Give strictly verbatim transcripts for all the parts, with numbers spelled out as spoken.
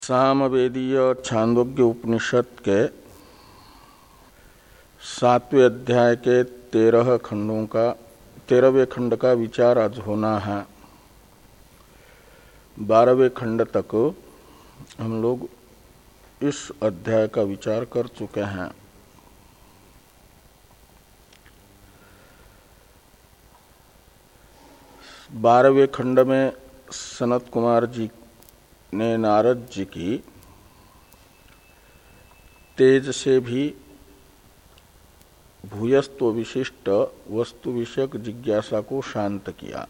सामवेदीय छांदोग्य उपनिषद के सातवें अध्याय के तेरह खंडों का तेरहवें खंड का विचार आज होना है। बारहवें खंड तक हम लोग इस अध्याय का विचार कर चुके हैं। बारहवें खंड में सनत कुमार जी ने नारद जी की तेज से भी भूयस्त्व विशिष्ट वस्तु विषयक जिज्ञासा को शांत किया।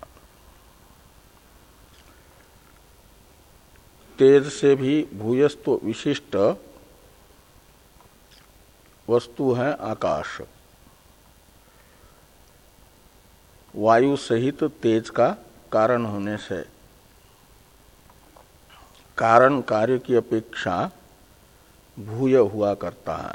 तेज से भी भूयस्त्व विशिष्ट वस्तु है आकाश। वायु सहित तेज का कारण होने से कारण कार्य की अपेक्षा भूय हुआ करता है।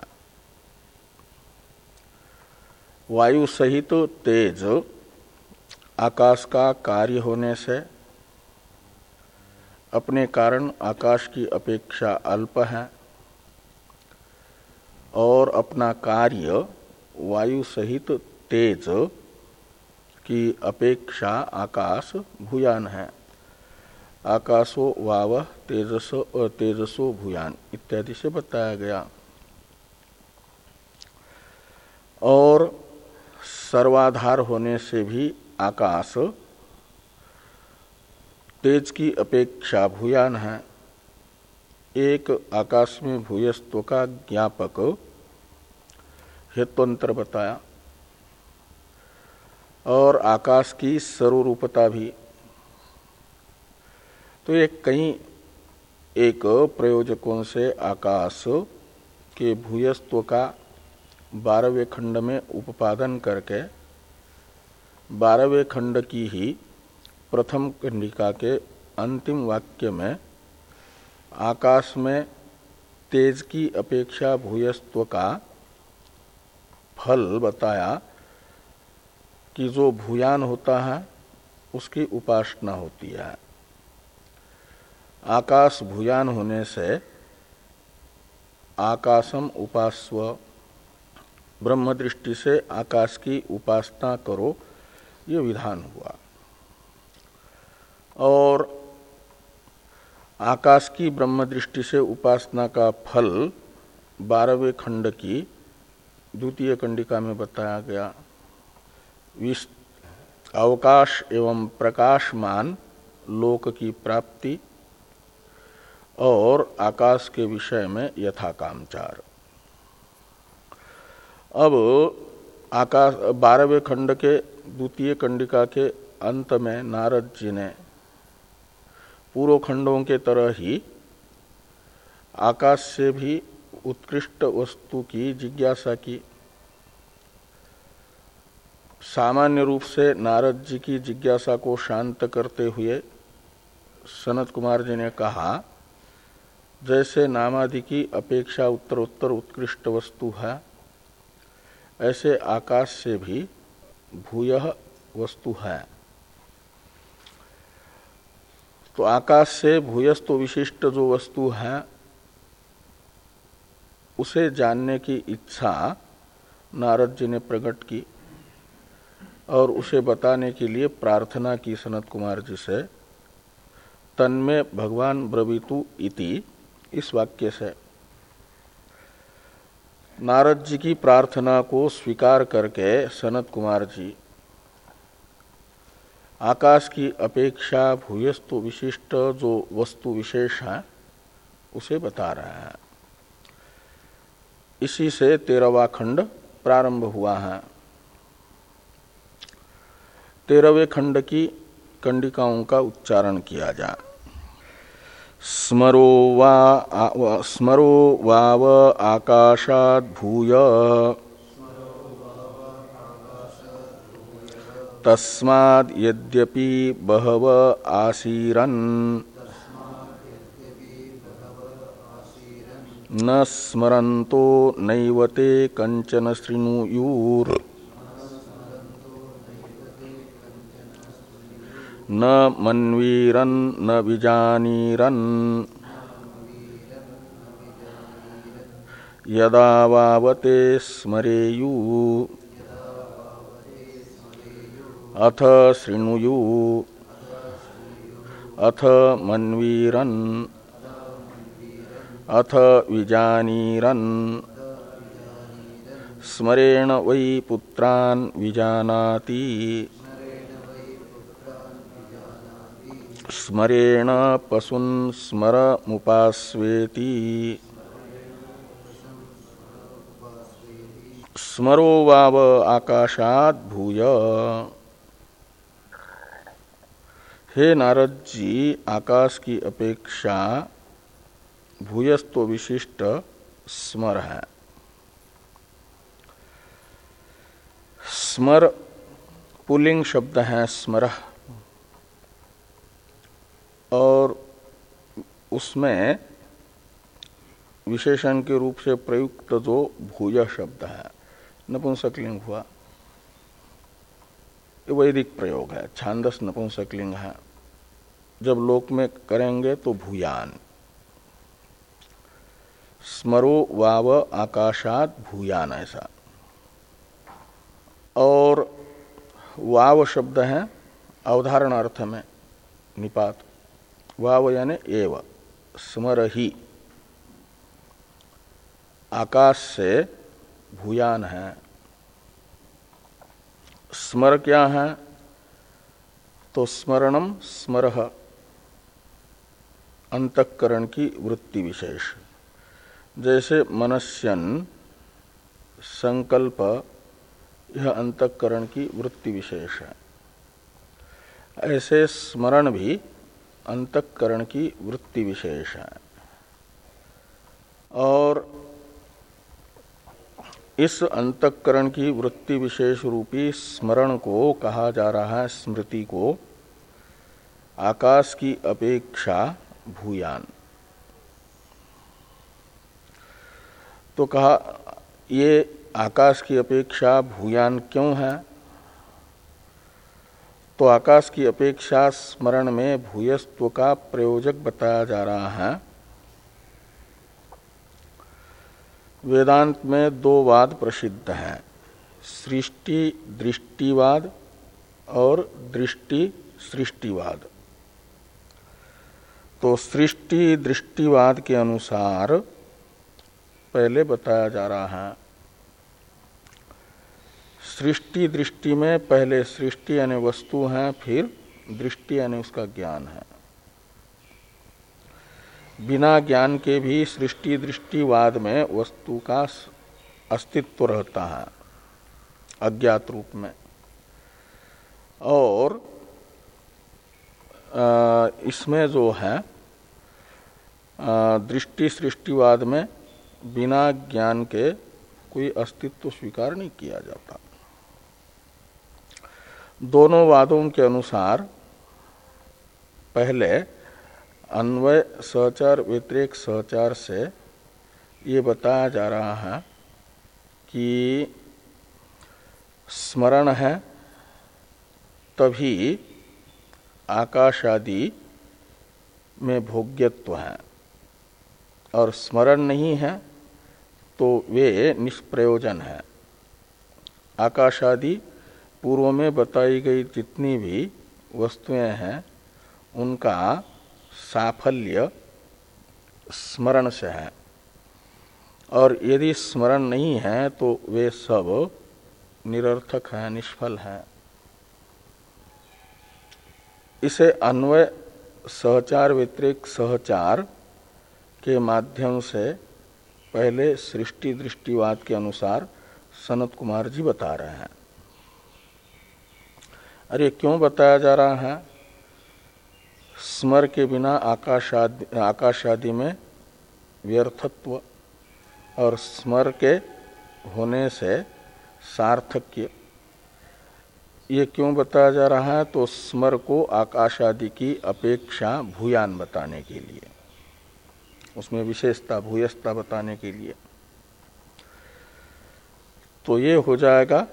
वायु सहित तेज आकाश का कार्य होने से अपने कारण आकाश की अपेक्षा अल्प है और अपना कार्य वायु सहित तेज की अपेक्षा आकाश भूयान है। आकाशो वाव तेजसो तेजसो भूयान इत्यादि से बताया गया। और सर्वाधार होने से भी आकाश तेज की अपेक्षा भूयान है। एक आकाश में भूयस्त्व का ज्ञापक हेतुअंतर बताया और आकाश की सर्वरूपता भी। तो ये कई एक प्रयोजकों से आकाश के भूयस्त्व का बारहवें खंड में उपादन करके बारहवें खंड की ही प्रथम कंडिका के अंतिम वाक्य में आकाश में तेज की अपेक्षा भूयस्त्व का फल बताया कि जो भूयान होता है उसकी उपासना होती है। आकाश भूयान होने से आकाशम उपास्व, ब्रह्म दृष्टि से आकाश की उपासना करो, ये विधान हुआ। और आकाश की ब्रह्म दृष्टि से उपासना का फल बारहवें खंड की द्वितीय कंडिका में बताया गया। अवकाश एवं प्रकाशमान लोक की प्राप्ति और आकाश के विषय में यथाकामचार। अब आकाश बारहवें खंड के द्वितीय कंडिका के अंत में नारद जी ने पूर्व खंडों के तरह ही आकाश से भी उत्कृष्ट वस्तु की जिज्ञासा की। सामान्य रूप से नारद जी की जिज्ञासा को शांत करते हुए सनत कुमार जी ने कहा, जैसे नामादि की अपेक्षा उत्तर उत्तर उत्कृष्ट वस्तु है, ऐसे आकाश से भी भूयः वस्तु है। तो आकाश से भूयस्त्व विशिष्ट जो वस्तु है उसे जानने की इच्छा नारद जी ने प्रकट की और उसे बताने के लिए प्रार्थना की सनत कुमार जी से। तन्मे भगवान ब्रवीतु इति, इस वाक्य से नारद जी की प्रार्थना को स्वीकार करके सनत कुमार जी आकाश की अपेक्षा भूयस्त्व विशिष्ट जो वस्तु विशेष है उसे बता रहे हैं। इसी से तेरहवां खंड प्रारंभ हुआ है। तेरहवें खंड की कंडिकाओं का उच्चारण किया जाए। स्मरो वा स्मरो वाव आकाशाद् भूय तस्माद् यद्यपि बहव आसीरन् न स्मरन्तो नैव ते कंचन शृणुयुर् न मन्वीरन् न विजानीरन् यदा वावते स्मरेयु अथ शृणुयु अथ मन्वीरन् अथ विजानीरन् स्मरेण वै पुत्रान् विजानाति स्मरेण पशून् स्मरमुपास्वेति स्मरो वाव आकाशात् भूय। हे नारद जी, आकाश की अपेक्षा भूयस्त्व विशिष्ट स्मर है। स्मर पुल्लिंग शब्द है स्मर, और उसमें विशेषण के रूप से प्रयुक्त जो भूय शब्द है नपुंसकलिंग हुआ। ये वैदिक प्रयोग है, छांदस नपुंसकलिंग है। जब लोक में करेंगे तो भूयान। स्मरो वाव आकाशात भूयान, ऐसा। और वाव शब्द है अवधारण अर्थ में निपात। वाव यानी एव, स्मर ही, आकाश से भूयान है। स्मर क्या है? तो स्मरणम स्मरह, अंतःकरण की वृत्ति विशेष। जैसे मनस्यन संकल्प, यह अंतःकरण की वृत्ति विशेष है, ऐसे स्मरण भी अंतःकरण की वृत्ति विशेष है। और इस अंतःकरण की वृत्ति विशेष रूपी स्मरण को कहा जा रहा है, स्मृति को, आकाश की अपेक्षा भूयान। तो कहा ये आकाश की अपेक्षा भूयान क्यों है? तो आकाश की अपेक्षा स्मरण में भूयस्त्व का प्रयोजक बताया जा रहा है। वेदांत में दो वाद प्रसिद्ध हैं, सृष्टि दृष्टिवाद और दृष्टि सृष्टिवाद। तो सृष्टि दृष्टिवाद के अनुसार पहले बताया जा रहा है, सृष्टि दृष्टि में पहले सृष्टि यानी वस्तु है, फिर दृष्टि यानी उसका ज्ञान है। बिना ज्ञान के भी सृष्टि दृष्टिवाद में वस्तु का अस्तित्व रहता है अज्ञात रूप में। और इसमें जो है दृष्टि सृष्टिवाद में बिना ज्ञान के कोई अस्तित्व स्वीकार नहीं किया जाता। दोनों वादों के अनुसार पहले अन्वय सहचार व्यतिरेक सहचार से ये बताया जा रहा है कि स्मरण है तभी आकाश आदि में भोग्यत्व है, और स्मरण नहीं है तो वे निष्प्रयोजन है। आकाश आदि पूर्व में बताई गई जितनी भी वस्तुएं हैं उनका साफल्य स्मरण से है, और यदि स्मरण नहीं है तो वे सब निरर्थक हैं, निष्फल हैं। इसे अन्वय सहचार व्यतिरेक सहचार के माध्यम से पहले सृष्टि दृष्टिवाद के अनुसार सनत कुमार जी बता रहे हैं। अरे क्यों बताया जा रहा है? स्मर के बिना आकाश आदि, आकाश आदि में व्यर्थत्व, और स्मर के होने से सार्थक्य। ये क्यों बताया जा रहा है? तो स्मर को आकाश आदि की अपेक्षा भूयान बताने के लिए, उसमें विशेषता भूयस्ता बताने के लिए। तो ये हो जाएगा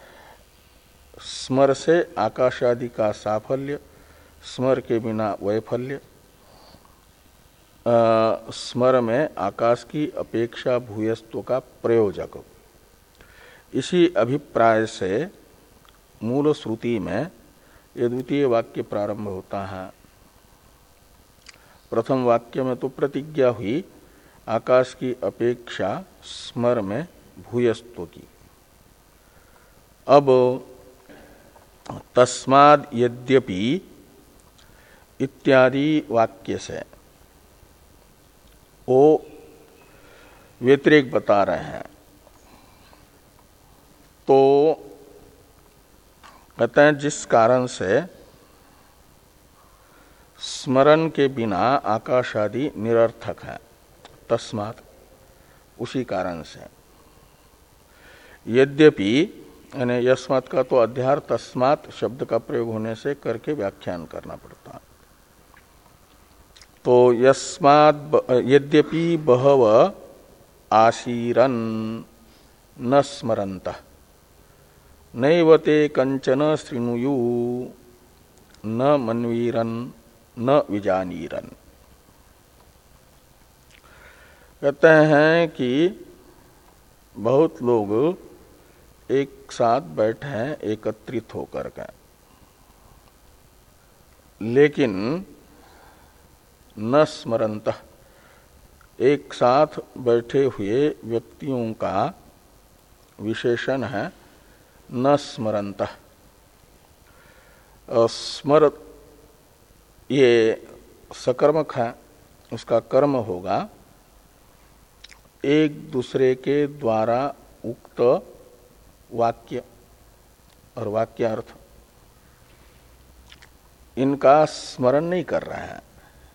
स्मर से आकाश आदि का साफल्य, स्मर के बिना वैफल्य। स्मर में आकाश की अपेक्षा भूयस्त्व का प्रयोजक। इसी अभिप्राय से मूल श्रुति में ये द्वितीय वाक्य प्रारंभ होता है। प्रथम वाक्य में तो प्रतिज्ञा हुई आकाश की अपेक्षा स्मर में भूयस्त्व की। अब तस्माद् यद्यपि इत्यादि वाक्य से वो व्यतिरेक बता रहे हैं। तो कहते हैं जिस कारण से स्मरण के बिना आकाश आदि निरर्थक है, तस्मात् उसी कारण से। यद्यपि यानी यस्मात् का तो अध्यार तस्मात् शब्द का प्रयोग होने से करके व्याख्यान करना पड़ता। तो यस्मात् यद्यपि बहव आशीरन न स्मरन्तः नैव ते कंचन शृणुयु न मन्वीरन न विजानीरन। कहते हैं कि बहुत लोग एक साथ बैठे हैं एकत्रित होकर के, लेकिन न स्मरन्तः एक साथ बैठे हुए व्यक्तियों का विशेषण है न स्मरन्तः। स्मर ये सकर्मक है, उसका कर्म होगा एक दूसरे के द्वारा उक्त वाक्य और वाक्यार्थ, इनका स्मरण नहीं कर रहे हैं,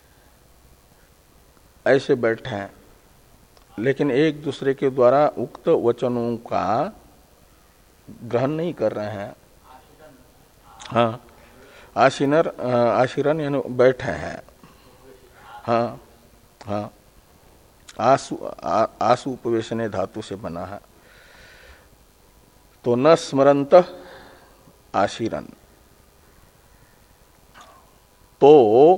ऐसे बैठे हैं, लेकिन एक दूसरे के द्वारा उक्त वचनों का ग्रहण नहीं कर रहे हैं। हाँ, आशीनर आशीरन यानी बैठे हैं। हाँ हाँ, आसु आ, आसु उपवेशने धातु से बना है। तो न स्मरन्तः आशीरन, तो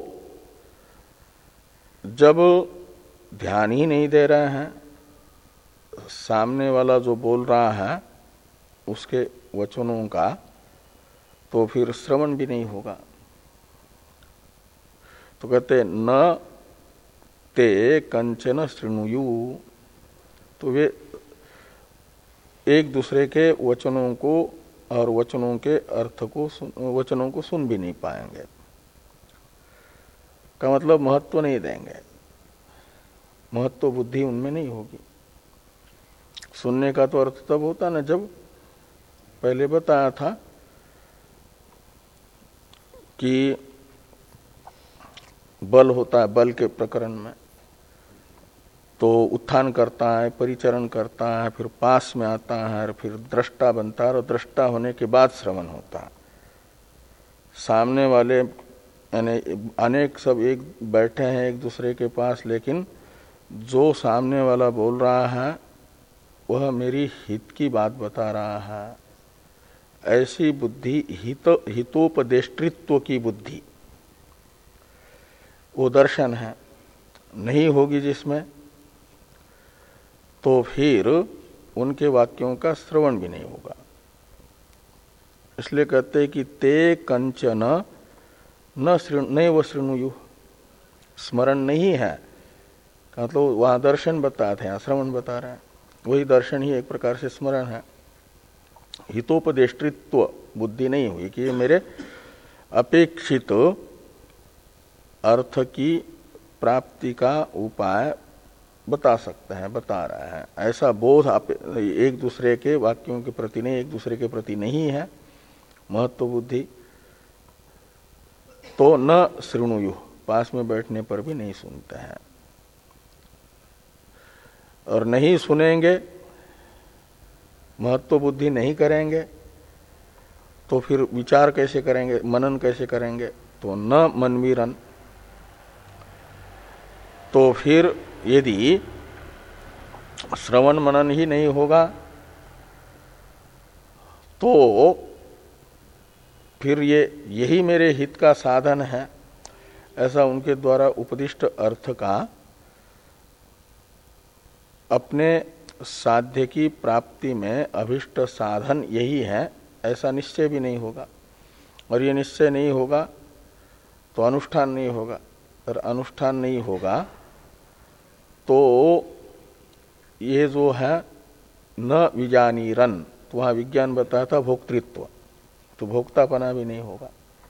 जब ध्यान ही नहीं दे रहे हैं, सामने वाला जो बोल रहा है उसके वचनों का, तो फिर श्रवण भी नहीं होगा। तो कहते न ते कंचन शृणुयु, तो वे एक दूसरे के वचनों को और वचनों के अर्थ को वचनों को सुन भी नहीं पाएंगे, का मतलब महत्व नहीं देंगे, महत्व बुद्धि उनमें नहीं होगी। सुनने का तो अर्थ तब होता ना जब पहले बताया था कि बल होता है, बल के प्रकरण में तो उत्थान करता है, परिचरण करता है, फिर पास में आता है, फिर दृष्टा बनता है, और दृष्टा होने के बाद श्रवण होता है। सामने वाले यानी अनेक सब एक बैठे हैं एक दूसरे के पास, लेकिन जो सामने वाला बोल रहा है वह मेरी हित की बात बता रहा है, ऐसी बुद्धि, हित हितोपदेष्टृत्व की बुद्धि, वो दर्शन है, नहीं होगी जिसमें, तो फिर उनके वाक्यों का श्रवण भी नहीं होगा। इसलिए कहते हैं कि ते कंचन न नैव शृणुयु, स्मरण नहीं है, मतलब वहां दर्शन बताते हैं, श्रवण बता रहे हैं, वही दर्शन ही एक प्रकार से स्मरण है। हितोपदेष्टृत्व बुद्धि नहीं हुई कि ये मेरे अपेक्षित अर्थ की प्राप्ति का उपाय बता सकते हैं, बता रहा है, ऐसा बोध आप एक दूसरे के वाक्यों के प्रति नहीं, एक दूसरे के प्रति नहीं है महत्व बुद्धि, तो न शृणुयु, पास में बैठने पर भी नहीं सुनते हैं। और नहीं सुनेंगे, महत्व बुद्धि नहीं करेंगे, तो फिर विचार कैसे करेंगे, मनन कैसे करेंगे, तो न मनवीरन। तो फिर यदि श्रवण मनन ही नहीं होगा तो फिर ये यही मेरे हित का साधन है, ऐसा उनके द्वारा उपदिष्ट अर्थ का अपने साध्य की प्राप्ति में अभिष्ट साधन यही है ऐसा निश्चय भी नहीं होगा। और ये निश्चय नहीं होगा तो अनुष्ठान नहीं होगा, और अनुष्ठान नहीं होगा तो ये जो है न विजानीरन, तो वहाँ विज्ञान बताया था भोक्तृत्व, तो भोक्तापना भी नहीं होगा।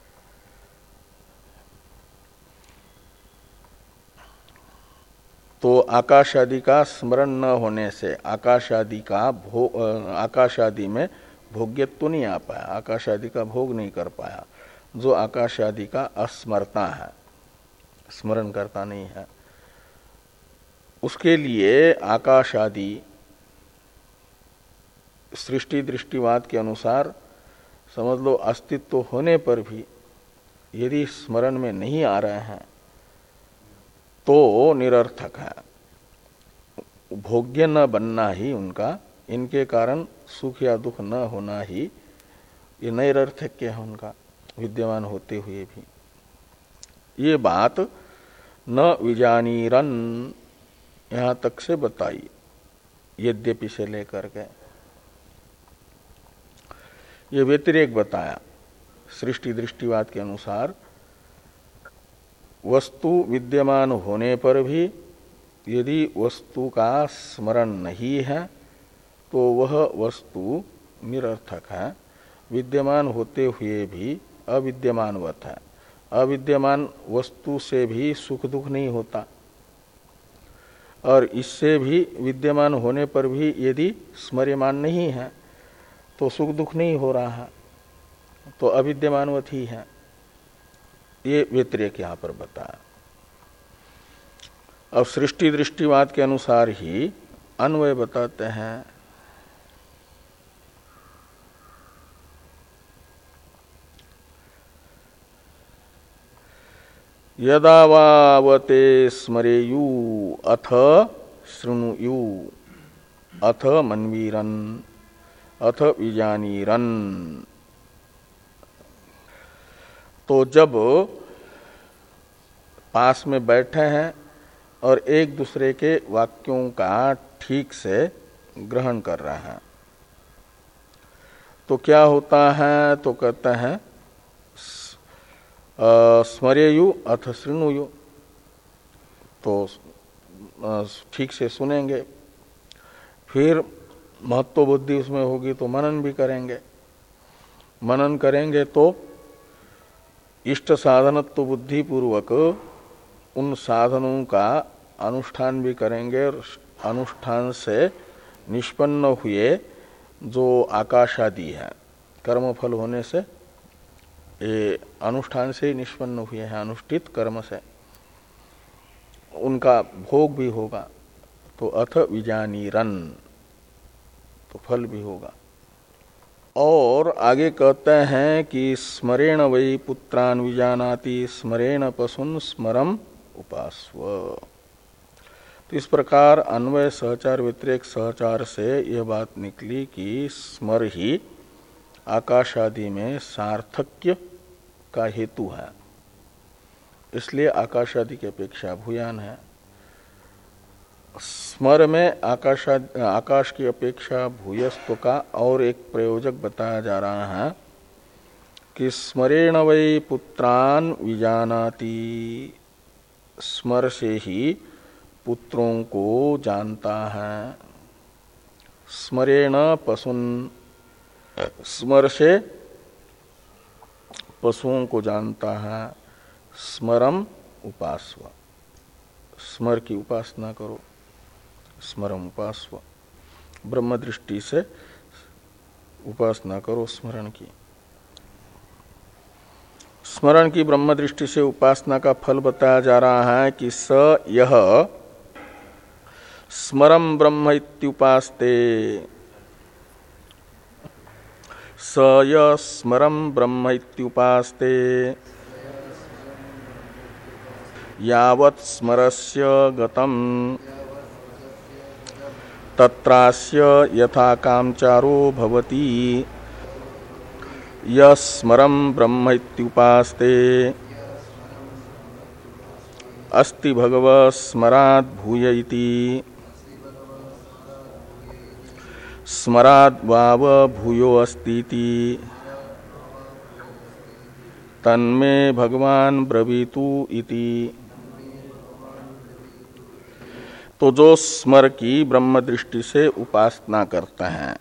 तो आकाश आदि का स्मरण न होने से आकाश आदि का भो आकाश आदि में भोग्यत्व तो नहीं आ पाया, आकाश आदि का भोग नहीं कर पाया, जो आकाश आदि का अस्मरता है, स्मरण करता नहीं है, उसके लिए आकाश आदि सृष्टि दृष्टिवाद के अनुसार समझ लो अस्तित्व होने पर भी यदि स्मरण में नहीं आ रहे हैं तो निरर्थक है। भोग्य न बनना ही उनका, इनके कारण सुख या दुख न होना ही ये नैरर्थक्य है उनका, विद्यमान होते हुए भी। ये बात न विजानीरन यहां तक से बताई, यद्यपि से लेकर के ये व्यतिरेक बताया। सृष्टि दृष्टिवाद के अनुसार वस्तु विद्यमान होने पर भी यदि वस्तु का स्मरण नहीं है तो वह वस्तु निरर्थक है, विद्यमान होते हुए भी अविद्यमानवत है। अविद्यमान वस्तु से भी सुख दुख नहीं होता, और इससे भी विद्यमान होने पर भी यदि स्मर्यमान नहीं है तो सुख दुख नहीं हो रहा है, तो अविद्यमानवत ही है। ये व्यतिरेक यहां पर बताया। अब सृष्टि दृष्टिवाद के अनुसार ही अन्वय बताते हैं। यदा वावते स्मरेयु अथ शृणुयु अथ मन्वीरन अथ विजानीरन, तो जब पास में बैठे हैं और एक दूसरे के वाक्यों का ठीक से ग्रहण कर रहे हैं तो क्या होता है, तो कहते हैं स्मरेयु अथ शृणुयु, तो ठीक से सुनेंगे, फिर महत्व बुद्धि उसमें होगी तो मनन भी करेंगे, मनन करेंगे तो इष्ट साधनत्व बुद्धि पूर्वक उन साधनों का अनुष्ठान भी करेंगे, और अनुष्ठान से निष्पन्न हुए जो आकाश आदि है कर्मफल होने से, ये अनुष्ठान से ही निष्पन्न हुए हैं, अनुष्ठित कर्म से उनका भोग भी होगा। तो अथ विजानीरन, तो फल भी होगा। और आगे कहते हैं कि स्मरेण वै पुत्रान विजानाति स्मरेण पशुन स्मरम उपास्व। तो इस प्रकार अन्वय सहचार व्यतिरेक सहचार से यह बात निकली कि स्मर ही आकाश आदि में सार्थक्य का हेतु है, इसलिए आकाश आदि की अपेक्षा भूयान है। स्मर में आकाश आकाश की अपेक्षा भूयस्व का और एक प्रयोजक बताया जा रहा है कि स्मरेण वै पुत्रान विजानाति, स्मर से ही पुत्रों को जानता है। स्मरेण पशुन, स्मर से पशुओं को जानता है। स्मरम उपास्व, स्मर की उपासना करो, स्मरम उपास्व, ब्रह्म दृष्टि से उपासना करो स्मरण की। स्मरण की ब्रह्म दृष्टि से उपासना का फल बताया जा रहा है कि स यह स्मरम ब्रह्म इत्युपास्ते, स य स्मरम ब्रह्म इत्युपास्ते यावत् स्मरस्य गतम् तत्रास्य यथा कामचारो भवति यस्मरं ब्रह्म इत्युपास्ते अस्ति भगवः स्मरात् भूय इति। स्मराद वाव भूयो अस्तीति तन्मे भगवान ब्रवीतु इति। तो जो स्मर की ब्रह्म दृष्टि से उपासना करते हैं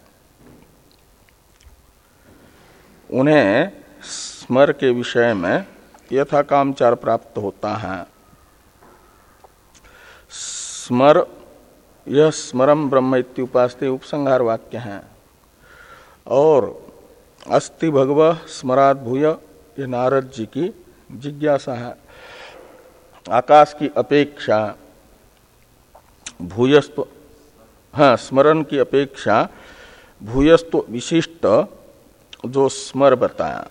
उन्हें स्मर के विषय में यथा कामचार प्राप्त होता है। स्मर यह स्मरम ब्रह्म इत्युपास्ते उपसंहार वाक्य है। और अस्ति भगवः स्मराद भूय ये नारद जी की जिज्ञासा है। आकाश की अपेक्षा भूयस्व, हाँ स्मरण की अपेक्षा भूयस्व विशिष्ट जो स्मर बताया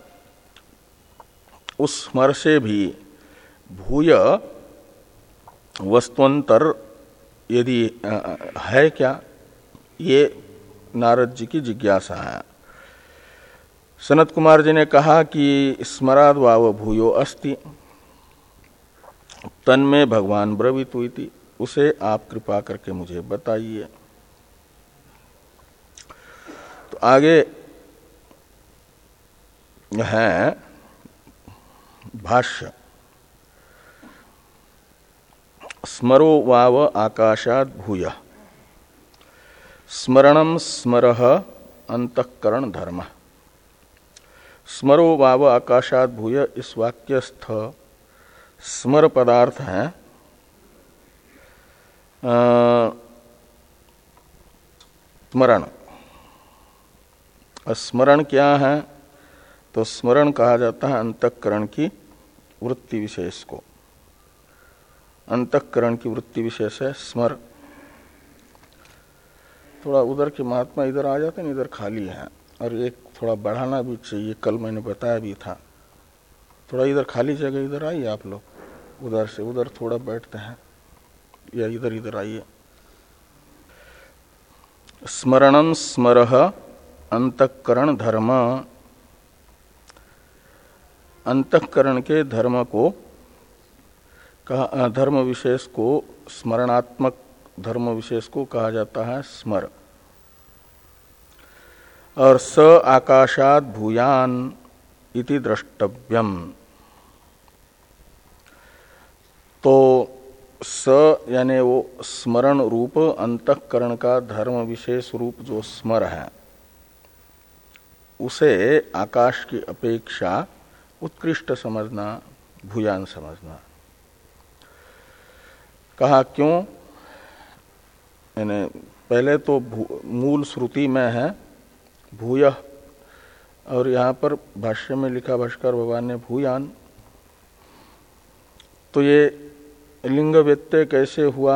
उस स्मर से भी भूय वस्तुअंतर यदि है क्या, ये नारद जी की जिज्ञासा है। सनत कुमार जी ने कहा कि स्मराद वाव भूयो अस्ति तन्मे भगवान ब्रवीतु इति, उसे आप कृपा करके मुझे बताइए। तो आगे है भाष्य। स्मरो वाव आकाशात् भूय स्मरणम स्मरः अंतःकरण धर्म। स्मरो वाव आकाशात् भूय इस वाक्यस्थ स्मर पदार्थ है स्मरण। स्मरण क्या है? तो स्मरण कहा जाता है अंतःकरण की वृत्ति विशेष को। अंतःकरण की वृत्ति विशेष है स्मर। थोड़ा उधर के महात्मा इधर आ जाते हैं, इधर खाली है और एक थोड़ा बढ़ाना भी चाहिए, कल मैंने बताया भी था। थोड़ा इधर खाली जगह इधर आइए आप लोग, उधर से उधर थोड़ा बैठते हैं या इधर इधर आइए। स्मरणम स्मरः अंतःकरण धर्म। अंतःकरण के धर्म को कहा, धर्म विशेष को स्मरणात्मक धर्म विशेष को कहा जाता है स्मर। और स आकाशात् भूयान इति द्रष्टव्यम। तो स यानी वो स्मरण रूप अंतःकरण का धर्म विशेष रूप जो स्मर है उसे आकाश की अपेक्षा उत्कृष्ट समझना, भूयान समझना। कहा क्यों? यानी पहले तो मूल श्रुति में है भूयः और यहाँ पर भाष्य में लिखा भाष्कर भगवान ने भूयान। तो ये लिंग व्यत्यय कैसे हुआ?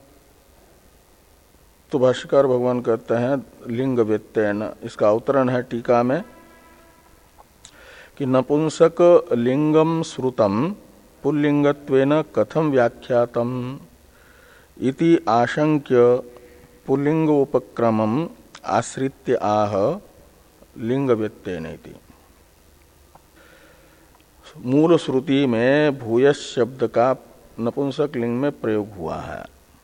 तो भाष्यकार भगवान कहते हैं लिंग व्यत्यय न। इसका अवतरण है टीका में कि नपुंसक लिंगम श्रुतम पुल्लिंगत्वेन कथम व्याख्यातम इति आशंक्य पुल्लिंगोपक्रमम आश्रित्य आह लिंग व्यत्ययन इति। मूल श्रुति में भूयस शब्द का नपुंसक लिंग में प्रयोग हुआ है।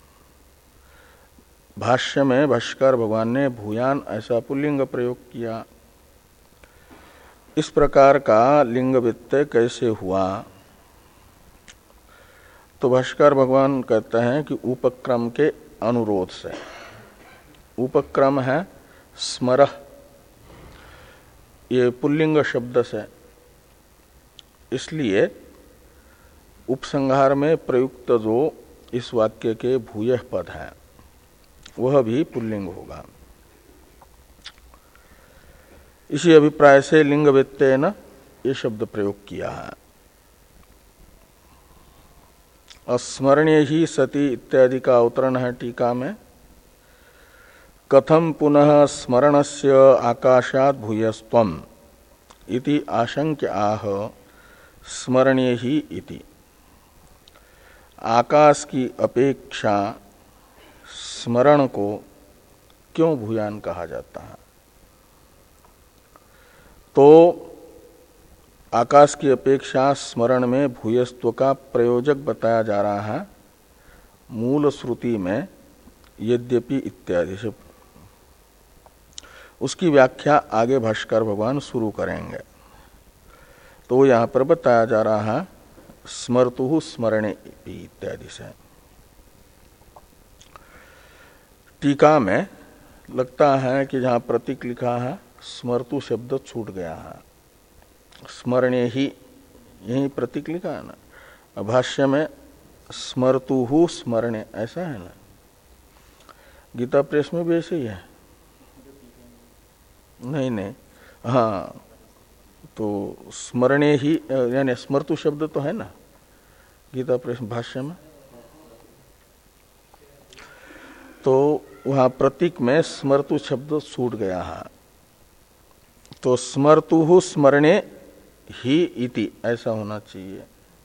भाष्य में भाष्यकार भगवान ने भूयान ऐसा पुल्लिंग प्रयोग किया। इस प्रकार का लिंग व्यत्यय कैसे हुआ? तो भाष्यकार भगवान कहते हैं कि उपक्रम के अनुरोध से। उपक्रम है स्मरः, ये पुल्लिंग शब्द से, इसलिए उपसंहार में प्रयुक्त जो इस वाक्य के भूयः पद है वह भी पुल्लिंग होगा। इसी अभिप्राय से लिंग व्यत्ययन ये शब्द प्रयोग किया है। अस्मरणीय ही सती इत्यादि का अवतरण है टीका में। कथम पुनः स्मरणस्य आकाशात् भूयस्त्वम् इति आशंक्य आह स्मरणीय ही इति। आकाश की अपेक्षा स्मरण को क्यों भूयान कहा जाता है? तो आकाश की अपेक्षा स्मरण में भूयस्त्व का प्रयोजक बताया जा रहा है मूल श्रुति में यद्यपि इत्यादि से। उसकी व्याख्या आगे भाष्कर भगवान शुरू करेंगे। तो यहाँ पर बताया जा रहा है स्मर्तु स्मरणे इत्यादि से। टीका में लगता है कि जहाँ प्रतीक लिखा है स्मर्तु शब्द छूट गया है, स्मरणे ही यही प्रतीक लिखा है ना। भाष्य में स्मर्तु स्मरणे ऐसा है ना, गीता प्रेस में भी ऐसे ही है। नहीं नहीं, हाँ, तो स्मरणे ही यानी स्मर्तु शब्द तो है ना गीता प्रेस भाष्य में, तो वहां प्रतीक में स्मर्तु शब्द छूट गया है। तो स्मर्तु स्मरणे ही इति ऐसा होना चाहिए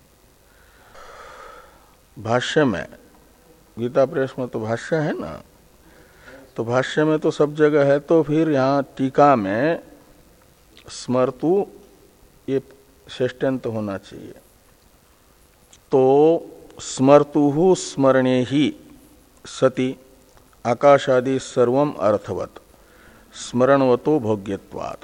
भाष्य में। गीता प्रेस में तो भाष्य है ना, तो भाष्य में तो सब जगह है, तो फिर यहाँ टीका में स्मर्तु ये षष्ठ्यंत होना चाहिए। तो स्मर्तु स्मरणे ही सति आकाशादि सर्वम अर्थवत स्मरणवतो भोग्यत्वात्।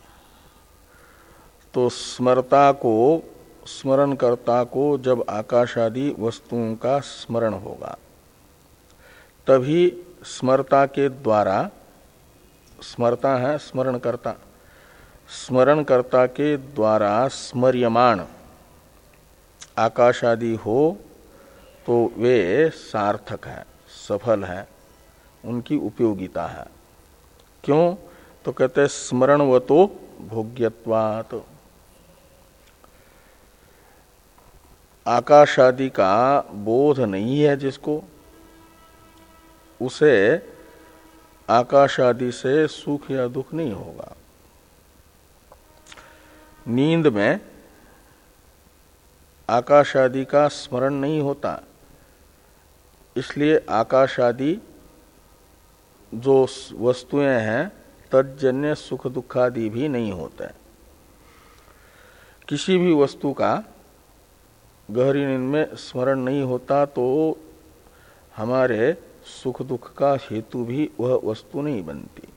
तो स्मरता को, स्मरणकर्ता को जब आकाशादि वस्तुओं का स्मरण होगा तभी स्मरता के द्वारा, स्मरता है स्मरणकर्ता, स्मरणकर्ता के द्वारा स्मर्यमाण आकाशादि हो तो वे सार्थक है, सफल है, उनकी उपयोगिता है। क्यों? तो कहते हैं स्मरणवतो भोग्यत्वात्। आकाशादि का बोध नहीं है जिसको, उसे आकाशादि से सुख या दुख नहीं होगा। नींद में आकाशादि का स्मरण नहीं होता, इसलिए आकाशादि जो वस्तुएं हैं तज्जन्य सुख दुखादि भी नहीं होते। किसी भी वस्तु का गहरी नींद में स्मरण नहीं होता तो हमारे सुख दुख का हेतु भी वह वस्तु नहीं बनती।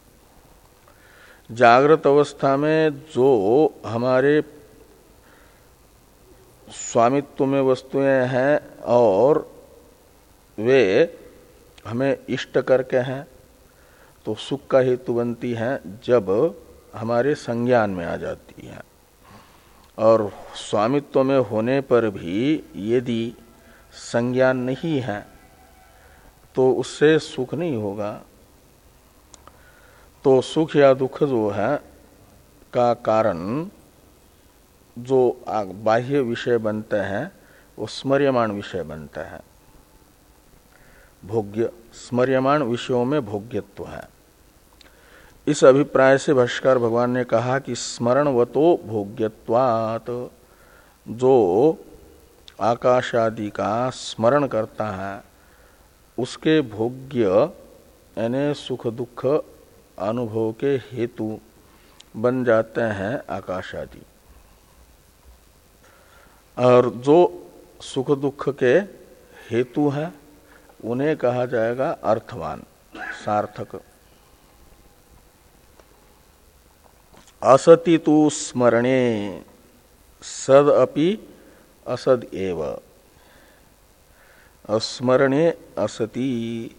जागृत अवस्था में जो हमारे स्वामित्व में वस्तुएं हैं और वे हमें इष्ट करके हैं तो सुख का हेतु बनती हैं जब हमारे संज्ञान में आ जाती हैं। और स्वामित्व में होने पर भी यदि संज्ञान नहीं है तो उससे सुख नहीं होगा। तो सुख या दुख जो है का कारण जो बाह्य विषय बनते हैं वो स्मर्यमाण विषय बनते हैं। भोग्य, स्मर्यमाण विषयों में भोग्यत्व है। इस अभिप्राय से भाष्यकार भगवान ने कहा कि स्मरणवतो भोग्यत्वात्, जो आकाशादि का स्मरण करता है उसके भोग्य यानी सुख दुख अनुभव के हेतु बन जाते हैं आकाशादि। और जो सुख दुख के हेतु हैं उन्हें कहा जाएगा अर्थवान, सार्थक। असति तु स्मरणे सद अपि असद एव, स्मरणे असति,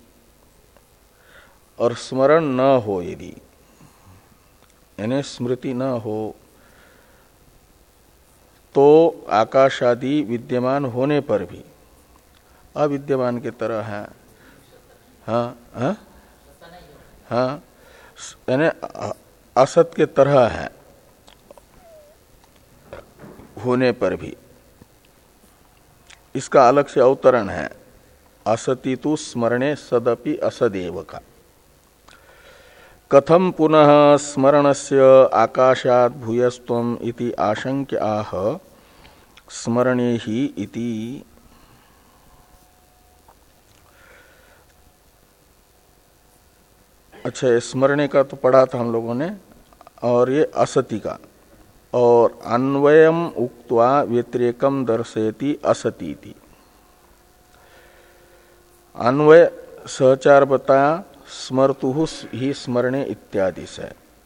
और स्मरण न हो यदि यानी स्मृति न हो तो आकाशादि विद्यमान होने पर भी अविद्यमान के तरह है। हाँ हाँ हाँ, यानी असत के तरह है होने पर भी। इसका अलग से अवतरण है असति तु स्मरणे सदपि असदेव का। कथम पुनः स्मरणस्य आकाशात् भूयस्त्वम् इति आशंक्य आह स्मरणे ही इति। अच्छा, स्मरणे का तो पढ़ा था हम लोगों ने, और ये असति का। और अन्वयम उक्त्वा व्यतिरेकम दर्शयति असतीति। अन्वय सहचार बताया स्मर्तु ही स्मरणे इत्यादि से,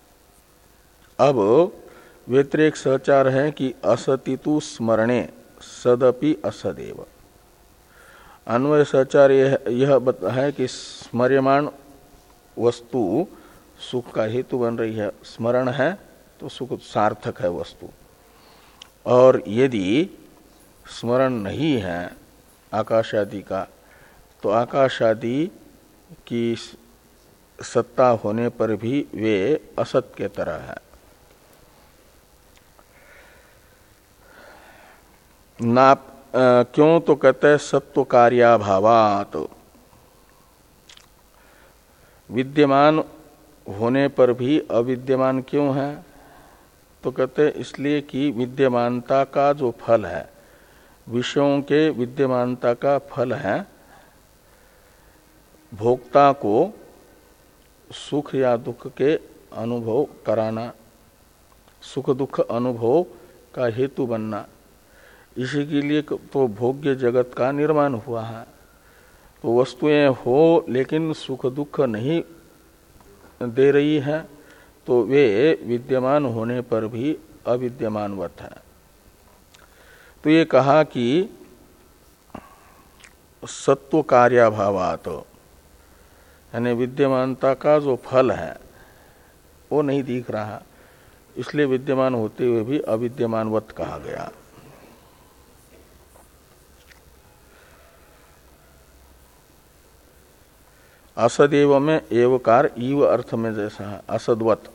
अब व्यतिरेक सहचार है कि असति तु स्मरणे सदपि असदेव। अन्वय सहचार यह, यह है कि स्मर्यमाण वस्तु सुख का हेतु बन रही है, स्मरण है तो सुख सार्थक है वस्तु। और यदि स्मरण नहीं है आकाश आदि का, तो आकाश आदि की सत्ता होने पर भी वे असत के तरह है। ना क्यों तो कहते हैं सत्व कार्याभावात, विद्यमान होने पर भी अविद्यमान क्यों है? तो कहते इसलिए कि विद्यमानता का जो फल है, विषयों के विद्यमानता का फल है भोक्ता को सुख या दुख के अनुभव कराना, सुख दुख अनुभव का हेतु बनना। इसी के लिए तो भोग्य जगत का निर्माण हुआ है। तो वस्तुएं हो लेकिन सुख दुख नहीं दे रही है, तो वे विद्यमान होने पर भी अविद्यमानवत है। तो ये कहा कि सत्व कार्याभावात, यानी विद्यमानता का जो फल है वो नहीं दिख रहा, इसलिए विद्यमान होते हुए भी अविद्यमानवत कहा गया। असदेव में एवकार ईव अर्थ में जैसा है, असद्वत।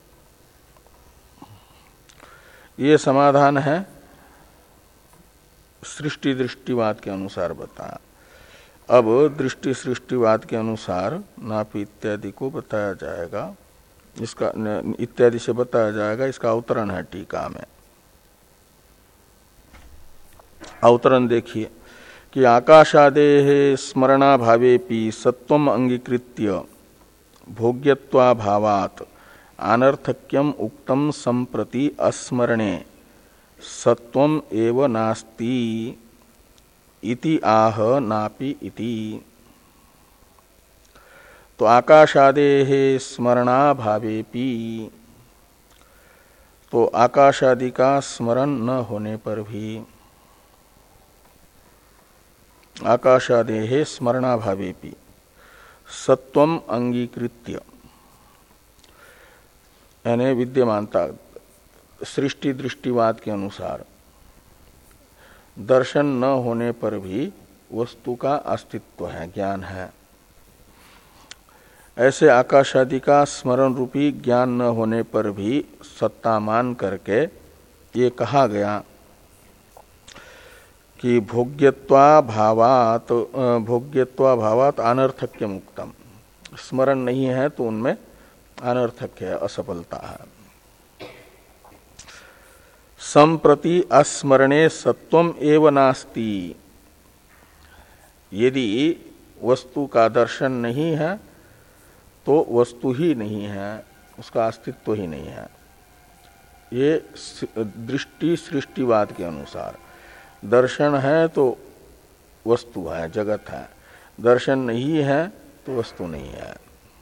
ये समाधान है सृष्टि दृष्टिवाद के अनुसार बताया। अब दृष्टि सृष्टिवाद के अनुसार नापी इत्यादि को बताया जाएगा, इसका इत्यादि से बताया जाएगा। इसका अवतरण है टीका में। अवतरण देखिए कि आकाशादेः स्मरणाभावेपि सत्वम अंगीकृत्य भोग्यत्वाभावात् अनर्थक्यम उक्तम संप्रति अस्मरणे सत्वम एव नास्ति इति आह नापि इति। तो आकाशादेः स्मरणाभावेपि, तो आकाशादि का स्मरण न होने पर भी, आकाशादेः स्मरणाभावेपि सत्वम अंगीकृत्य, यानी विद्यमानता सृष्टि दृष्टिवाद के अनुसार दर्शन न होने पर भी वस्तु का अस्तित्व है, ज्ञान है। ऐसे आकाशादि का स्मरण रूपी ज्ञान न होने पर भी सत्ता मान करके ये कहा गया कि भोग्यत्वाभावात भोग्यत्वाभावात अनर्थक्य मुक्तम, स्मरण नहीं है तो उनमें अनर्थक है, असफलता है। संप्रति अस्मरणे सत्वम एव नास्ति, यदि वस्तु का दर्शन नहीं है तो वस्तु ही नहीं है, उसका अस्तित्व ही नहीं है। ये दृष्टि सृष्टिवाद के अनुसार दर्शन है तो वस्तु है, जगत है, दर्शन नहीं है तो वस्तु नहीं है।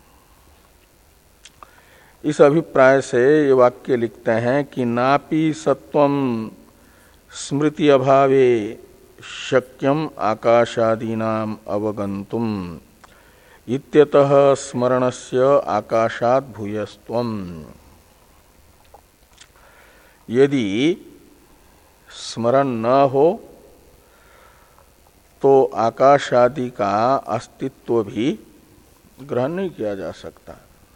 इस अभिप्राय से ये वाक्य लिखते हैं कि नापि सत्वम स्मृति अभावे शक्यम आकाशादीनाम अवगंतुम इत्यतः स्मरणस्य आकाशात् भूयस्त्वम। यदि स्मरण न हो तो आकाश आदि का अस्तित्व भी ग्रहण नहीं किया जा सकता।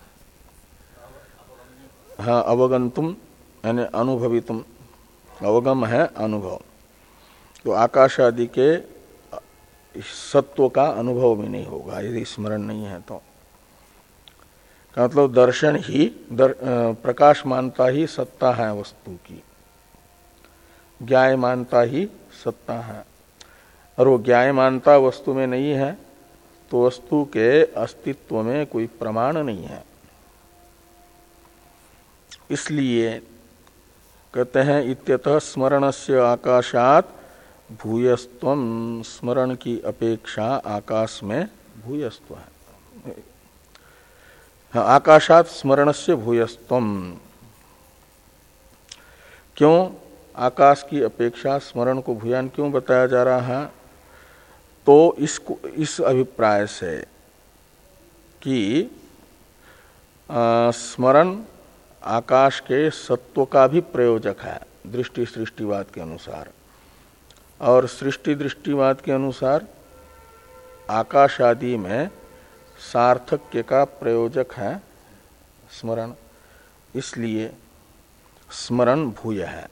हाँ, अवगंतुम यानी अनुभवितुम, अवगम है अनुभव, तो आकाश आदि के सत्व का अनुभव भी नहीं होगा यदि स्मरण नहीं है तो। मतलब दर्शन ही दर, प्रकाश मानता ही सत्ता है वस्तु की, ज्ञायमानता ही सत्ता है, और वो ज्ञायमानता वस्तु में नहीं है तो वस्तु के अस्तित्व में कोई प्रमाण नहीं है। इसलिए कहते हैं इत्यतः स्मरणस्य आकाशात् भूयस्त्वम, स्मरण की अपेक्षा आकाश में भूयस्त्व है। आकाशात् स्मरणस्य भूयस्त्वम, क्यों आकाश की अपेक्षा स्मरण को भूयान क्यों बताया जा रहा है? तो इसको इस अभिप्राय से कि स्मरण आकाश के सत्व का भी प्रयोजक है दृष्टि सृष्टिवाद के अनुसार, और सृष्टि दृष्टिवाद के अनुसार आकाश आदि में सार्थक्य का प्रयोजक है स्मरण, इसलिए स्मरण भूय है।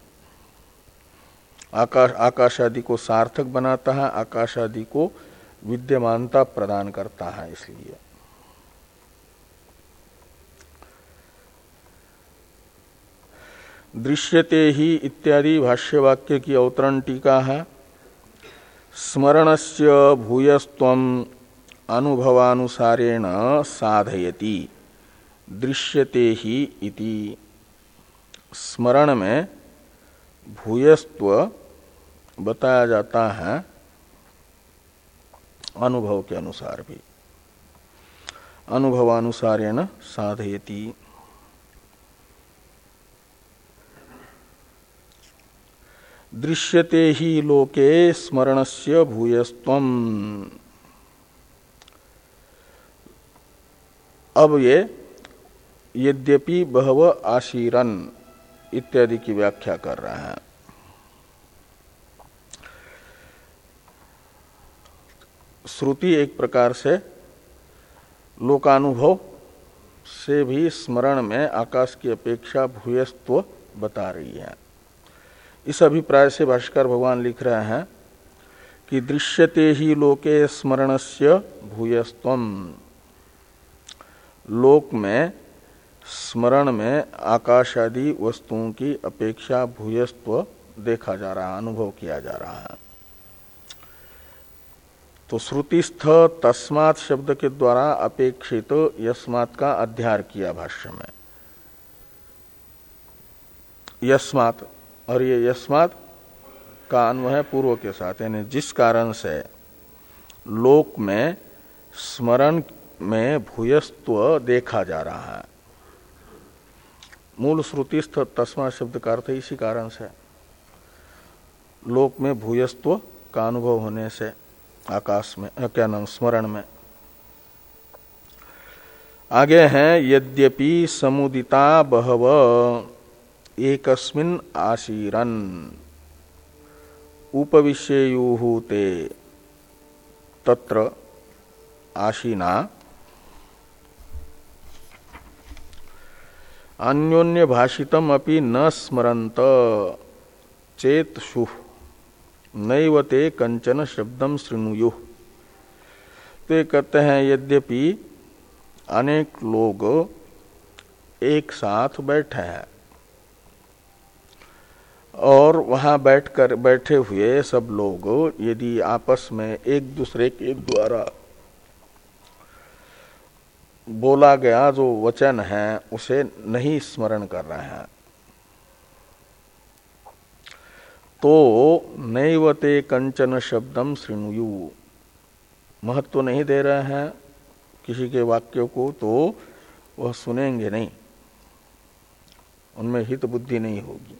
आकाश आकाश आदि को सार्थक बनाता है, आकाश आदि को विद्यमानता प्रदान करता है। इसलिए दृश्यते ही इत्यादि भाष्यवाक्य की अवतरण टीका है। स्मरणस्य भूयस्त्वम अनुभवानुसारेण साधयति दृश्यते ही इति। स्मरण में भूयस्त्व बताया जाता है अनुभव के अनुसार भी, अनुभवानुसारेण साधयति। दृश्यते ही लोके स्मरणस्य भूयस्त्वम। अब ये यद्यपि बहव आशीरन इत्यादि की व्याख्या कर रहे हैं। श्रुति एक प्रकार से लोकानुभव से भी स्मरण में आकाश की अपेक्षा भूयस्त्व बता रही है। इस अभिप्राय से भाष्कर भगवान लिख रहे हैं कि दृश्यते ही लोके स्मरणस्य भूयस्त्वम। लोक में स्मरण में आकाश आदि वस्तुओं की अपेक्षा भूयस्त्व देखा जा रहा है, अनुभव किया जा रहा है। तो श्रुतिस्थ तस्मात् शब्द के द्वारा अपेक्षित तो यस्मात् का अध्यार किया भाष्य में। यस्मात्, और ये यस्मात् का अन्वय पूर्व के साथ, यानी जिस कारण से लोक में स्मरण में भूयस्त्व देखा जा रहा है। मूल श्रुतिस्थ तस्मात् शब्द का अर्थ इसी कारण से, लोक में भूयस्त्व का अनुभव होने से आकाश में, क्या नाम, स्मरण में। आगे हैं यद्यपि समुदिता बहव एकस्मिन् आशीरन उपविश्येयुः ते तत्र आशीना अन्योन्य भाषितम अपि न स्मरन्त चेतशु नैवते कंचन शब्दम शृणुयुः। तो ये कहते हैं यद्यपि अनेक लोग एक साथ बैठे हैं और वहां बैठकर बैठे हुए सब लोग यदि आपस में एक दूसरे के द्वारा बोला गया जो वचन है उसे नहीं स्मरण कर रहे हैं तो नैवते कंचन शब्दम शृणुयु, महत्व नहीं दे रहे हैं किसी के वाक्यों को तो वह सुनेंगे नहीं, उनमें हित बुद्धि नहीं होगी।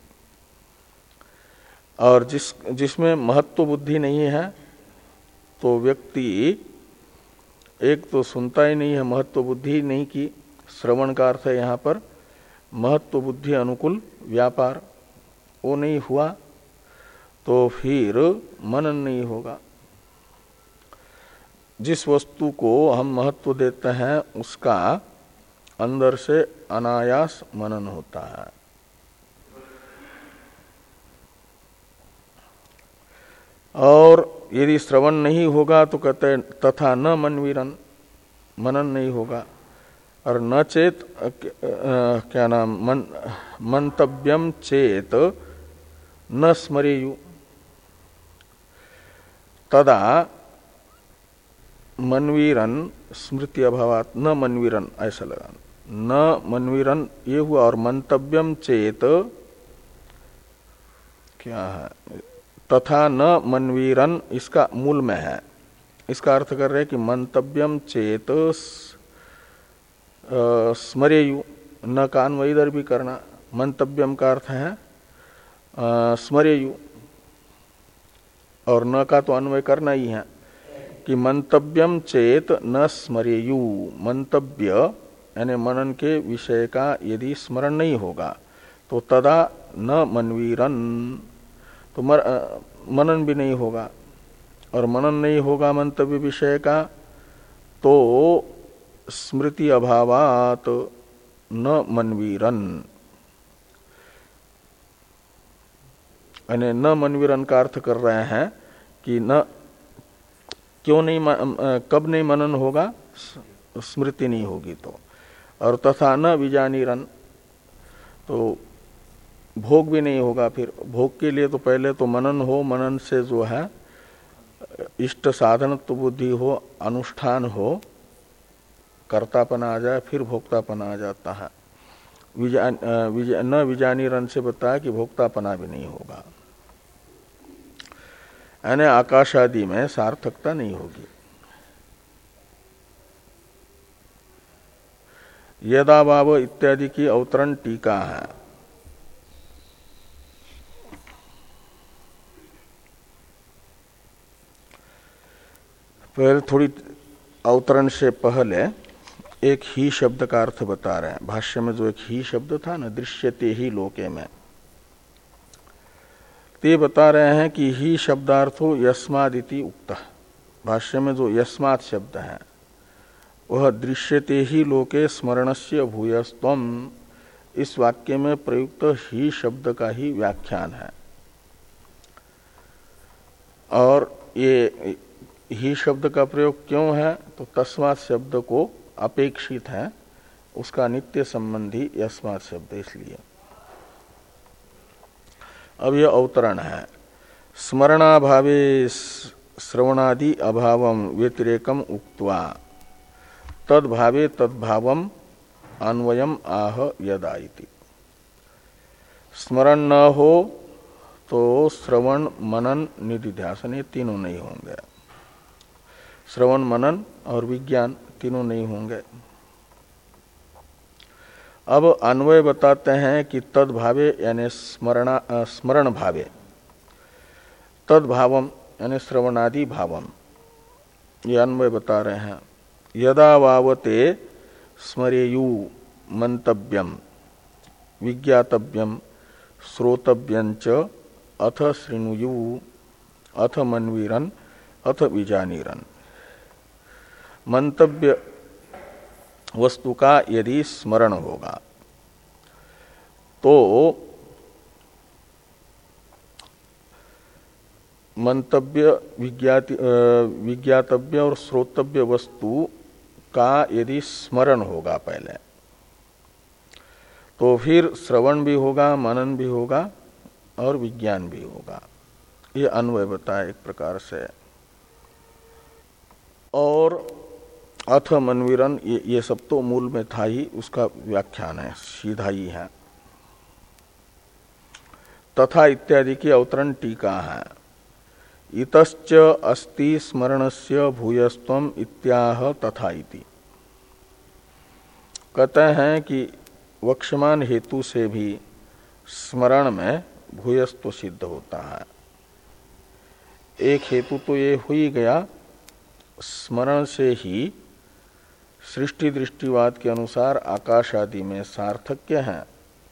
और जिस जिसमें महत्व बुद्धि नहीं है तो व्यक्ति एक तो सुनता ही नहीं है, महत्व बुद्धि नहीं की। श्रवण का अर्थ है यहाँ पर महत्व बुद्धि अनुकूल व्यापार, वो नहीं हुआ तो फिर मनन नहीं होगा। जिस वस्तु को हम महत्व देते हैं उसका अंदर से अनायास मनन होता है। और यदि श्रवण नहीं होगा तो कहते हैं तथा न मनवीरन, मनन नहीं होगा। और न चेत क्या नाम मन मंतव्यम चेत न स्मरेयु, तदा मनवीरन स्मृति अभावात न मनवीरन, ऐसा लगा, न मनवीरन ये हुआ। और मंतव्यम चेत क्या है, तथा न मनवीरन इसका मूल में है। इसका अर्थ कर रहे कि मंतव्यम चेत स्मरेयु, न कान इधर भी करना। मंतव्यम का अर्थ है स्मरेयु, और न का तो अन्वय करना ही है कि मंतव्यम चेत न स्मरेयु, मंतव्य यानी मनन के विषय का यदि स्मरण नहीं होगा तो तदा न मनवीरन, तो मर, मनन भी नहीं होगा, और मनन नहीं होगा मंतव्य विषय का तो स्मृति अभावात न मनवीरन, यानी न मनवीरन का अर्थ कर रहे हैं कि न क्यों नहीं, कब नहीं मनन होगा, स्मृति नहीं होगी तो, और तथा न विजानीरन, तो भोग भी नहीं होगा। फिर भोग के लिए तो पहले तो मनन हो, मनन से जो है इष्ट साधन तो बुद्धि हो, अनुष्ठान हो, कर्तापन आ जाए, फिर भोक्तापन आ जाता है। विजा, विजा, न विजानीरन से बताया कि भोक्तापना भी नहीं होगा, यानी आकाश आदि में सार्थकता नहीं होगी। यदाभाव इत्यादि की अवतरण टीका है। पहले थोड़ी अवतरण से पहले एक ही शब्द का अर्थ बता रहे हैं। भाष्य में जो एक ही शब्द था ना, दृश्यते ही लोके में, ते बता रहे हैं कि ही शब्दार्थो यस्मादिति उक्तः। भाष्य में जो यस्मात् शब्द है वह दृश्यते ही लोके स्मरणस्य भूयस्त्वम, इस वाक्य में प्रयुक्त ही शब्द का ही व्याख्यान है। और ये ही शब्द का प्रयोग क्यों है, तो तस्मात् शब्द को अपेक्षित है, उसका नित्य संबंधी यस्मात् शब्द, इसलिए। अब यह अवतरण है। स्मरणाभावे श्रवणादि अभावम व्यतिरेकम उक्त्वा तद्भावे तद्भावम अन्वयम आह यदा इति। स्मरण न हो तो श्रवण मनन निधिध्यासन ये तीनों नहीं होंगे। श्रवण मनन और विज्ञान तीनों नहीं होंगे। अब अन्वय बताते हैं कि तद्भावे यानी स्मरणा स्मरण भावे, तद्भावम यानी श्रवणादि भावम, ये अन्वय बता रहे हैं। यदा वावते स्मरेयु मंतव्यम विज्ञातव्यम श्रोतव्यंच अथ शृणुयु अथ मनवीरन अथ विजानीरन। मंतव्य वस्तु का यदि स्मरण होगा तो मंतव्य विज्ञाति विज्ञातव्य और श्रोतव्य वस्तु का यदि स्मरण होगा पहले, तो फिर श्रवण भी होगा, मनन भी होगा और विज्ञान भी होगा। ये अन्वय बताया एक प्रकार से। और अथ मनवीरन ये, ये सब तो मूल में था ही, उसका व्याख्यान है, सीधा ही है। तथा इत्यादि की अवतरण टीका है। इतश्च अस्ति स्मरणस्य भूयस्त्वम इत्याह तथा इति। कहते हैं कि वक्ष्यमान हेतु से भी स्मरण में भूयस्त्व सिद्ध होता है। एक हेतु तो ये हो ही गया, स्मरण से ही सृष्टि दृष्टिवाद के अनुसार आकाश आदि में सार्थक्य है,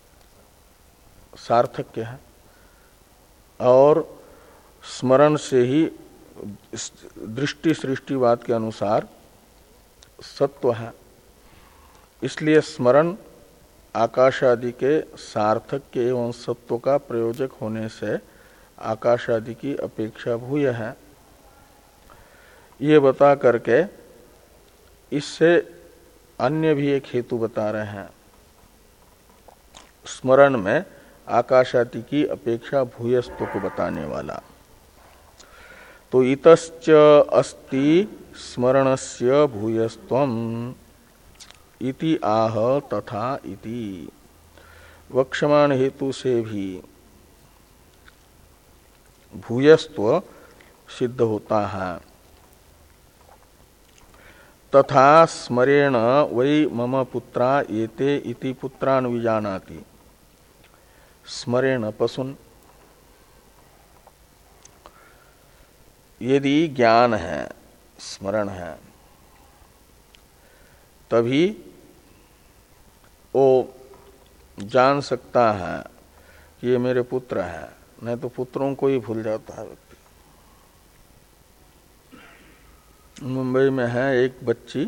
सार्थक्य है, और स्मरण से ही दृष्टि सृष्टिवाद के अनुसार सत्व है। इसलिए स्मरण आकाश आदि के सार्थक्य एवं सत्व का प्रयोजक होने से आकाश आदि की अपेक्षा भूय है। ये बता करके इससे अन्य भी एक हेतु बता रहे हैं, स्मरण में आकाश आदि की अपेक्षा भूयस्त्व को बताने वाला। तो इतश्च अस्ति स्मरणस्य भूयस्त्वम इति आह तथा इति। वक्ष्यमाण हेतु से भी भूयस्त्व सिद्ध होता है। तथा स्मरेण वै मम पुत्रा एते इति पुत्रान विजानाति। स्मरेण पशुन यदि ज्ञान है, स्मरण है, तभी वो जान सकता है कि ये मेरे पुत्र हैं, नहीं तो पुत्रों को ही भूल जाता है व्यक्ति। मुंबई में है एक बच्ची,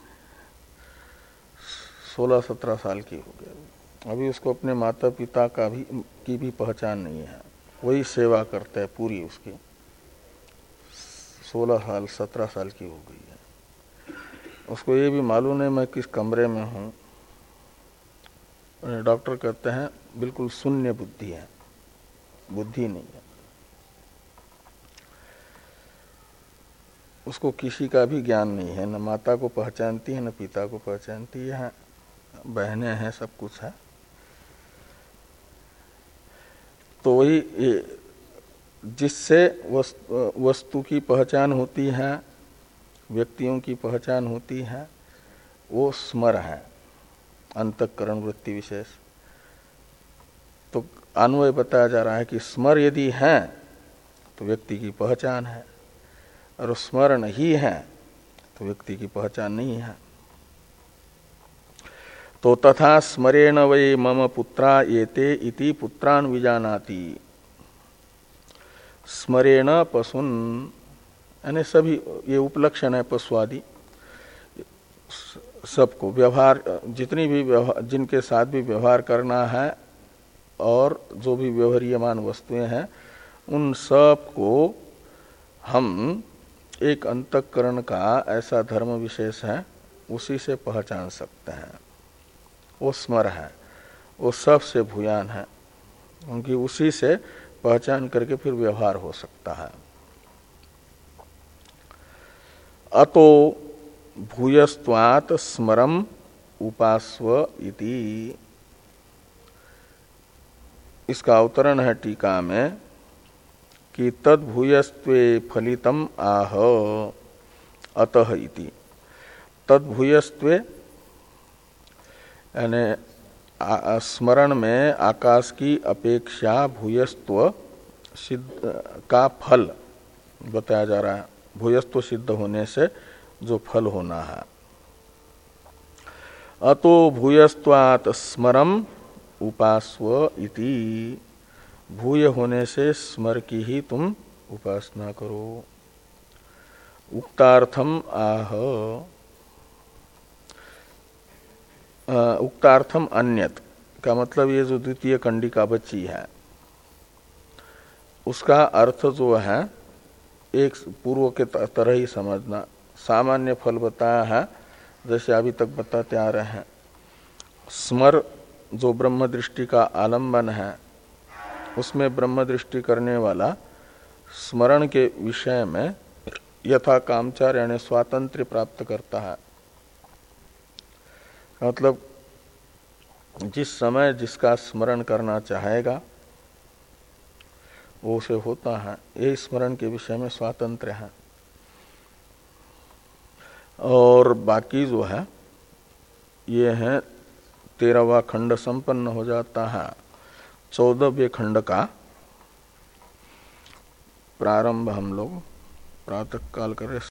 सोलह सत्रह साल की हो गई, अभी उसको अपने माता पिता का भी की भी पहचान नहीं है, वही सेवा करते हैं पूरी उसकी, सोलह साल सत्रह साल की हो गई है। उसको ये भी मालूम नहीं मैं किस कमरे में हूँ। डॉक्टर कहते हैं बिल्कुल शून्य बुद्धि है, बुद्धि नहीं है। उसको किसी का भी ज्ञान नहीं है, न माता को पहचानती है न पिता को पहचानती है, बहनें हैं, सब कुछ है। तो वही जिससे वस्तु, वस्तु की पहचान होती है, व्यक्तियों की पहचान होती है, वो स्मर है, अंतःकरण वृत्ति विशेष। तो अन्वय बताया जा रहा है कि स्मर यदि है तो व्यक्ति की पहचान है, और स्मर नहीं है तो व्यक्ति की पहचान नहीं है। तो तथा स्मरेण वै मम पुत्रा एते इति पुत्रान विजानाति। स्मरेण पशुन, यानी सभी, ये उपलक्षण है पशुआदि सबको, व्यवहार जितनी भी व्यवहार, जिनके साथ भी व्यवहार करना है और जो भी व्यवहारियमान वस्तुएं हैं, उन सब को हम एक अंतःकरण का ऐसा धर्म विशेष है उसी से पहचान सकते हैं। वो स्मर है, वो सबसे भूयान है, क्योंकि उसी से पहचान करके फिर व्यवहार हो सकता है। अतो भूयस्त्वात् स्मरम उपास्व इति। इसका अवतरण है टीका में कि तद भूयस्त्वे फलितम आह अतः इति। तद भूयस्त्वे यानी स्मरण में आकाश की अपेक्षा भूयस्त्व सिद्ध का फल बताया जा रहा है। भूयस्त्व सिद्ध होने से जो फल होना है। अतो भूयस्त्वात् स्मरम उपास्व इति। भूय होने से स्मर की ही तुम उपासना करो। उक्तार्थम आह, उक्तार्थम अन्यत का मतलब ये जो द्वितीय कंडिका बची है उसका अर्थ जो है एक पूर्व के तरह ही समझना। सामान्य फल बताया है जैसे अभी तक बताते आ रहे हैं। स्मर जो ब्रह्म दृष्टि का आलंबन है, उसमें ब्रह्म दृष्टि करने वाला स्मरण के विषय में यथा कामचार यानी स्वातंत्र्य प्राप्त करता है। मतलब जिस समय जिसका स्मरण करना चाहेगा वो उसे होता है। ये स्मरण के विषय में स्वातंत्र्य है। और बाकी जो है ये है तेरहवां खंड संपन्न हो जाता है। चौदहवें खंड का प्रारंभ हम लोग प्रातः काल करें।